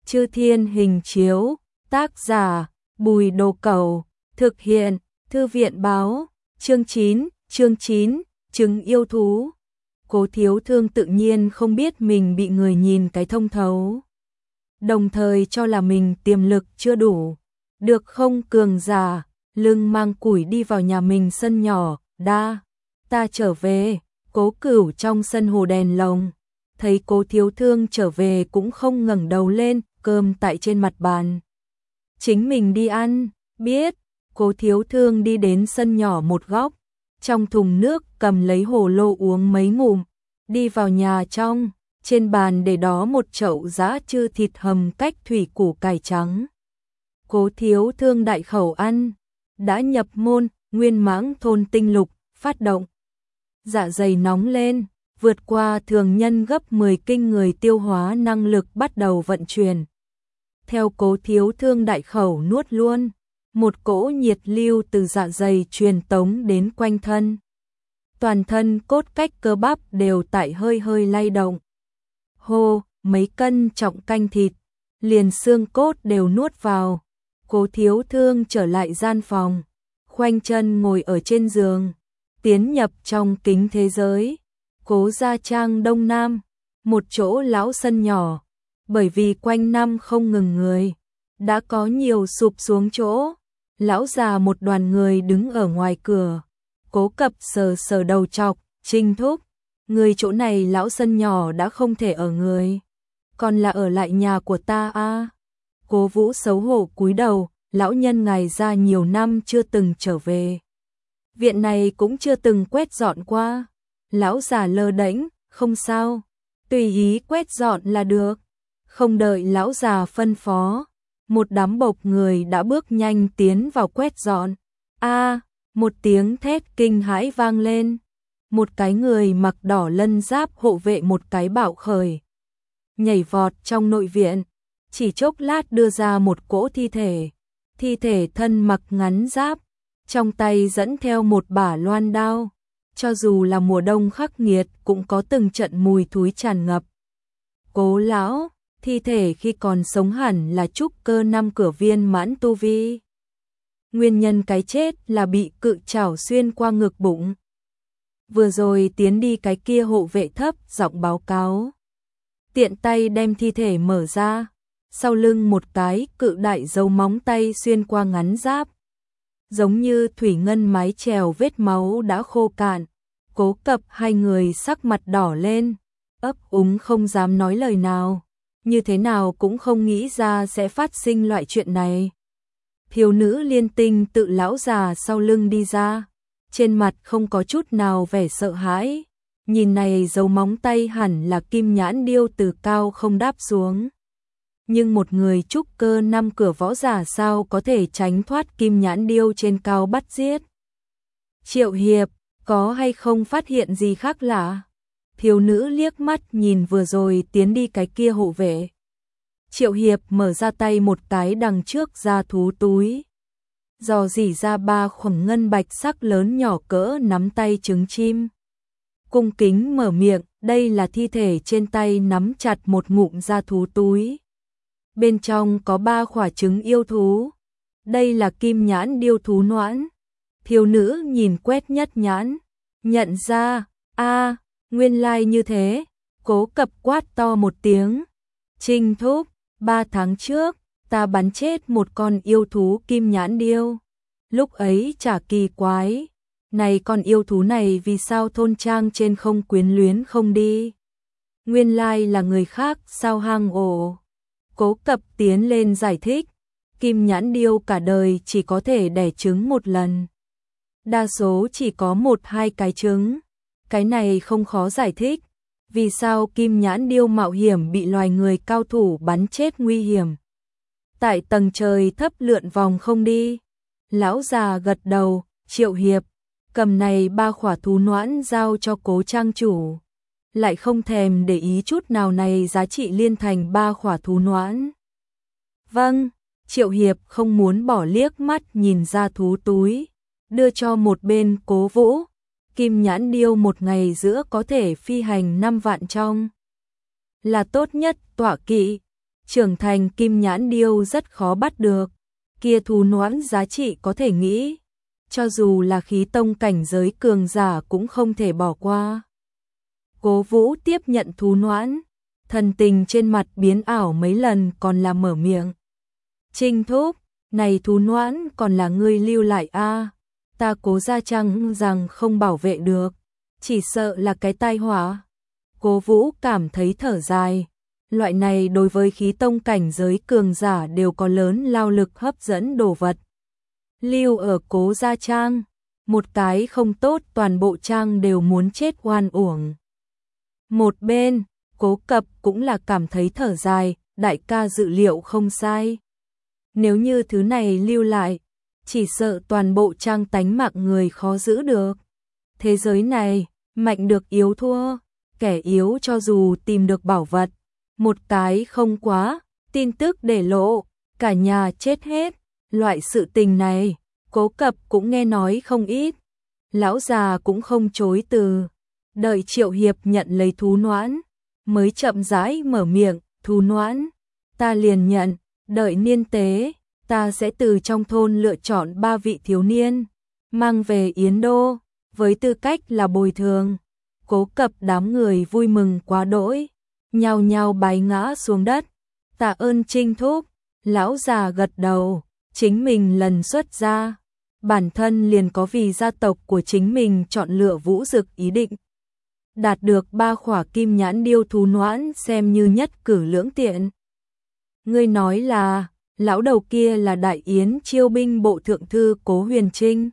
Chư Thiên Hình Chiếu, tác giả Bùi Đồ Cẩu, thực hiện Thư viện Báo, chương 9, trứng yêu thú. Cố Thiếu Thương tự nhiên không biết mình bị người nhìn cái thông thấu, đồng thời cho là mình tiềm lực chưa đủ, được không cường giả, lưng mang củi đi vào nhà mình sân nhỏ, ta trở về. Cố Cửu trong sân hồ đèn lồng, thấy Cố Thiếu Thương trở về cũng không ngẩng đầu lên, cơm tại trên mặt bàn. Chính mình đi ăn, biết. Cố Thiếu Thương đi đến sân nhỏ một góc, trong thùng nước cầm lấy hồ lô uống mấy ngụm, đi vào nhà trong, trên bàn để đó một chậu giã chư thịt hầm cách thủy củ cải trắng. Cố Thiếu Thương đại khẩu ăn, đã nhập môn, nguyên mãng thôn tinh lục, phát động. Dạ dày nóng lên, vượt qua thường nhân gấp 10 kinh người, tiêu hóa năng lực bắt đầu vận chuyển. Theo Cố Thiếu Thương đại khẩu nuốt luôn, một cỗ nhiệt lưu từ dạ dày truyền tống đến quanh thân. Toàn thân cốt cách cơ bắp đều tại hơi hơi lay động. Hô, mấy cân trọng canh thịt, liền xương cốt đều nuốt vào. Cố Thiếu Thương trở lại gian phòng, khoanh chân ngồi ở trên giường, tiến nhập trong kính thế giới. Cố gia trang Đông Nam, một chỗ lão sân nhỏ, bởi vì quanh năm không ngừng người, đã có nhiều sụp xuống chỗ. Lão già một đoàn người đứng ở ngoài cửa. Cố Cập sờ sờ đầu chọc, Trinh thúc, người chỗ này lão sân nhỏ đã không thể ở người, còn là ở lại nhà của ta a. Cố Vũ xấu hổ cúi đầu, lão nhân ngài ra nhiều năm chưa từng trở về, viện này cũng chưa từng quét dọn qua. Lão già lơ đễnh, không sao, tùy ý quét dọn là được. Không đợi lão già phân phó, một đám bộc người đã bước nhanh tiến vào quét dọn. Một tiếng thét kinh hãi vang lên. Một cái người mặc đỏ lân giáp hộ vệ một cái bạo khởi, nhảy vọt trong nội viện, chỉ chốc lát đưa ra một cỗ thi thể. Thi thể thân mặc ngắn giáp, trong tay dẫn theo một bả loan đao. Cho dù là mùa đông khắc nghiệt cũng có từng trận mùi thúi tràn ngập. Cố lão, thi thể khi còn sống hẳn là trúc cơ 5 cửa viên mãn tu vi. Nguyên nhân cái chết là bị cự trảo xuyên qua ngực bụng. Vừa rồi tiến đi cái kia hộ vệ thấp giọng báo cáo, tiện tay đem thi thể mở ra, sau lưng một cái cự đại dấu móng tay xuyên qua ngắn giáp, giống như thủy ngân mái chèo, vết máu đã khô cạn. Cố Cập hai người sắc mặt đỏ lên, ấp úng không dám nói lời nào, như thế nào cũng không nghĩ ra sẽ phát sinh loại chuyện này. Thiếu nữ Liên Tinh tự lão già sau lưng đi ra, trên mặt không có chút nào vẻ sợ hãi, nhìn này dấu móng tay hẳn là kim nhãn điêu từ cao không đáp xuống. Nhưng một người trúc cơ 5 cửa võ giả sao có thể tránh thoát kim nhãn điêu trên cao bắt giết? Triệu Hiệp, có hay không phát hiện gì khác lạ? Thiếu nữ liếc mắt nhìn vừa rồi tiến đi cái kia hộ vệ. Triệu Hiệp mở ra tay một cái đằng trước ra thú túi, dò dỉ ra 3 khoảnh ngân bạch sắc lớn nhỏ cỡ nắm tay trứng chim. Cung kính mở miệng, đây là thi thể, trên tay nắm chặt một ngụm da thú túi. Bên trong có 3 quả trứng yêu thú. Đây là kim nhãn điêu thú noãn. Thiếu nữ nhìn quét nhất nhãn, nhận ra, nguyên lai như thế. Cố Cập quát to một tiếng, Trinh thúc, 3 tháng trước, ta bắn chết một con yêu thú kim nhãn điêu. Lúc ấy chả kỳ quái, này con yêu thú này vì sao thôn trang trên không quyến luyến không đi? Nguyên lai là người khác sao hang ổ. Cố Cập tiến lên giải thích, kim nhãn điêu cả đời chỉ có thể đẻ trứng một lần, đa số chỉ có 1-2 cái trứng. Cái này không khó giải thích, vì sao kim nhãn điêu mạo hiểm bị loài người cao thủ bắn chết nguy hiểm, tại tầng trời thấp lượn vòng không đi. Lão già gật đầu, Triệu Hiệp, cầm này 3 quả thú noãn giao cho Cố trang chủ, lại không thèm để ý chút nào này giá trị liên thành 3 quả thú noãn. Vâng. Triệu Hiệp không muốn bỏ, liếc mắt nhìn ra thú túi, đưa cho một bên Cố Vũ. Kim nhãn điêu một ngày giữa có thể phi hành 5 vạn trong, là tốt nhất tọa kỵ. trưởng thành kim nhãn điêu rất khó bắt được, kia thú noãn giá trị có thể nghĩ, cho dù là khí tông cảnh giới cường giả cũng không thể bỏ qua. Cố Vũ tiếp nhận thú noãn, thần tình trên mặt biến ảo mấy lần còn là mở miệng. Trinh thúc, này thú noãn còn là ngươi lưu lại a, ta Cố gia chăng rằng không bảo vệ được, chỉ sợ là cái tai họa. Cố Vũ cảm thấy thở dài, loại này đối với khí tông cảnh giới cường giả đều có lớn lao lực hấp dẫn đồ vật. Lưu ở Cố gia trang, một cái không tốt toàn bộ trang đều muốn chết oan uổng. Một bên, Cố Cập cũng là cảm thấy thở dài, đại ca dự liệu không sai. Nếu như thứ này lưu lại, chỉ sợ toàn bộ trang tánh mạng người khó giữ được. Thế giới này, mạnh được yếu thua, kẻ yếu cho dù tìm được bảo vật, một cái không quá, tin tức để lộ, cả nhà chết hết. Loại sự tình này, Cố Cập cũng nghe nói không ít. Lão già cũng không chối từ, đợi Triệu Hiệp nhận lấy thú noãn, mới chậm rãi mở miệng, thú noãn, ta liền nhận, đợi niên tế, ta sẽ từ trong thôn lựa chọn 3 vị thiếu niên, mang về Yến Đô, với tư cách là bồi thường. Cố Cập đám người vui mừng quá đỗi, nhao nhao bái ngã xuống đất, tạ ơn Trinh thúc. Lão già gật đầu, chính mình lần xuất gia, bản thân liền có vì gia tộc của chính mình chọn lựa Vũ Dực ý định. Đạt được 3 khỏa kim nhãn điêu thú noãn xem như nhất cử lưỡng tiện. Ngươi nói là, lão đầu kia là Đại Yến chiêu binh bộ thượng thư Cố Huyền Trinh.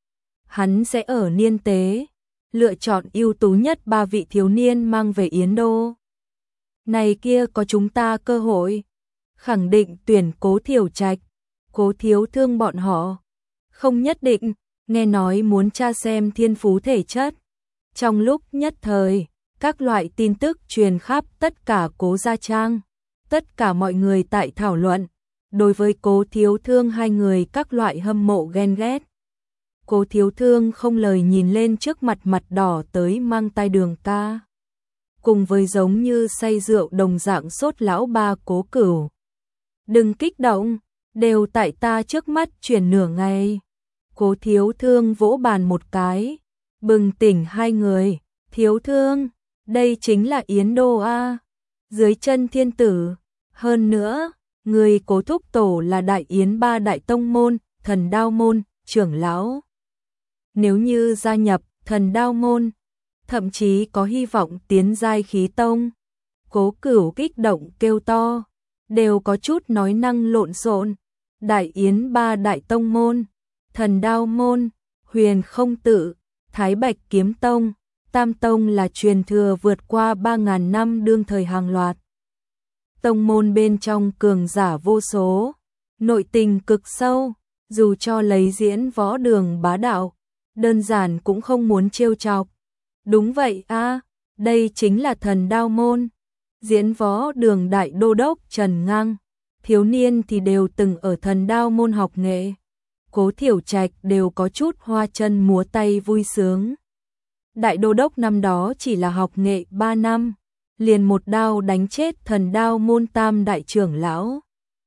Hắn sẽ ở niên tế, lựa chọn ưu tú nhất 3 vị thiếu niên mang về Yến Đô. Này kia có chúng ta cơ hội, khẳng định tuyển Cố Thiểu Trạch, Cố Thiếu Thương bọn họ. Không nhất định, nghe nói muốn tra xem thiên phú thể chất. Trong lúc nhất thời, các loại tin tức truyền khắp tất cả Cố gia trang, tất cả mọi người tại thảo luận, đối với Cố Thiếu Thương hai người các loại hâm mộ ghen ghét. Cố Thiếu Thương không lời nhìn lên trước mặt mặt đỏ tới mang tai Đường ca. Cùng với giống như say rượu đồng dạng sốt lão ba Cố Cửu. Đừng kích động, đều tại ta trước mắt chuyển nửa ngày. Cố Thiếu Thương vỗ bàn một cái, bừng tỉnh hai người. Thiếu Thương, đây chính là Yến Đô a, dưới chân thiên tử. Hơn nữa, người Cố thúc tổ là Đại Yến 3 đại tông môn, Thần Đao môn, trưởng lão. Nếu như gia nhập Thần Đao môn, thậm chí có hy vọng tiến giai khí tông. Cố Cửu kích động kêu to, đều có chút nói năng lộn xộn. Đại Yến 3 đại tông môn, Thần Đao môn, Huyền Không Tự, Thái Bạch Kiếm Tông, Tam Tông là truyền thừa vượt qua 3.000 năm đương thời hàng loạt. Tông môn bên trong cường giả vô số, nội tình cực sâu, dù cho lấy Diễn Võ Đường bá đạo, đơn giản cũng không muốn trêu chọc. Đúng vậy a, đây chính là Thần Đao môn. Diễn Võ Đường đại đô đốc Trần Ngang, thiếu niên thì đều từng ở Thần Đao môn học nghệ. Cố Thiểu Trạch đều có chút hoa chân múa tay vui sướng. Đại đô đốc năm đó chỉ là học nghệ 3 năm, liền một đao đánh chết Thần Đao môn tam đại trưởng lão.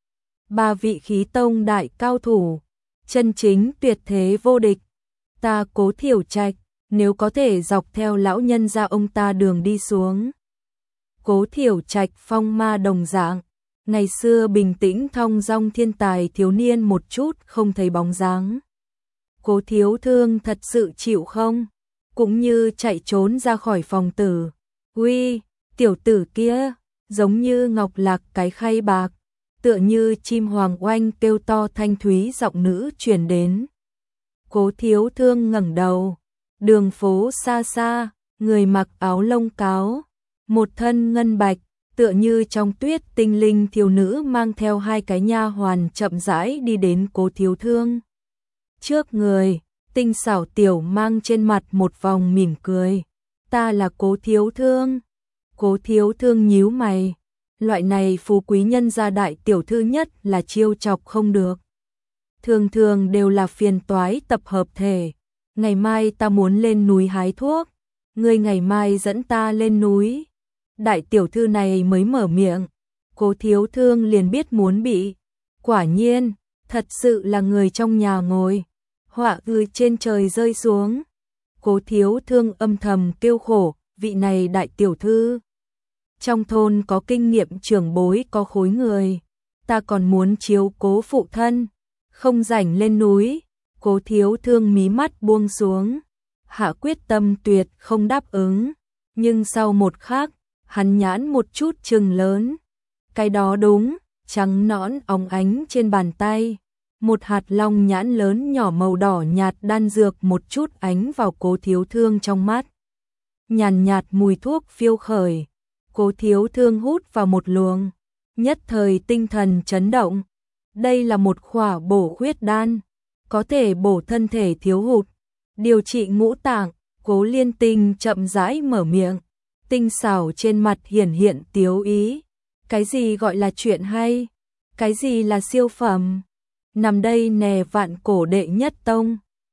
3 vị khí tông đại cao thủ, chân chính tuyệt thế vô địch. Ta Cố Thiểu Trạch, nếu có thể dọc theo lão nhân gia ông ta đường đi xuống. Cố Thiểu Trạch phong ma đồng dạng, ngày xưa bình tĩnh thong dong thiên tài thiếu niên một chút không thấy bóng dáng. Cố Thiếu Thương thật sự chịu không? Cũng như chạy trốn ra khỏi phòng tử. Uy, tiểu tử kia, giống như ngọc lạc cái khay bạc, tựa như chim hoàng oanh kêu to thanh thúy giọng nữ truyền đến. Cố Thiếu Thương ngẩng đầu, đường phố xa xa, người mặc áo lông cáo, một thân ngân bạch, tựa như trong tuyết tinh linh thiếu nữ mang theo 2 cái nha hoàn chậm rãi đi đến Cố Thiếu Thương. Trước người, tinh xảo tiểu mang trên mặt một vòng mỉm cười. Ta là Cố Thiếu Thương. Cố Thiếu Thương nhíu mày. Loại này phú quý nhân gia đại tiểu thư nhất là chiêu chọc không được. Thường thường đều là phiền toái tập hợp thể. Ngày mai ta muốn lên núi hái thuốc. Ngươi ngày mai dẫn ta lên núi. Đại tiểu thư này mới mở miệng. Cố Thiếu Thương liền biết muốn bị. Quả nhiên, thật sự là người trong nhà ngồi, họa từ trên trời rơi xuống. Cố Thiếu Thương âm thầm kêu khổ, vị này đại tiểu thư. Trong thôn có kinh nghiệm trưởng bối có khối người, ta còn muốn chiếu cố phụ thân, không rảnh lên núi. Cố Thiếu Thương mí mắt buông xuống, hạ quyết tâm tuyệt không đáp ứng, nhưng sau một khắc, hắn nhãn một chút trừng lớn. Cái đó đúng, trắng nõn óng ánh trên bàn tay, một hạt long nhãn lớn nhỏ màu đỏ nhạt đan dược một chút ánh vào Cố Thiếu Thương trong mắt. Nhàn nhạt mùi thuốc phiêu khởi, Cố Thiếu Thương hút vào một luồng, nhất thời tinh thần chấn động. Đây là một khỏa bổ huyết đan, có thể bổ thân thể thiếu hụt, điều trị ngũ tạng. Cố Liên Tinh chậm rãi mở miệng, tinh xảo trên mặt hiển hiện tiếu ý. Cái gì gọi là chuyện hay? Cái gì là siêu phẩm? Nằm đây nè vạn cổ đệ nhất tông.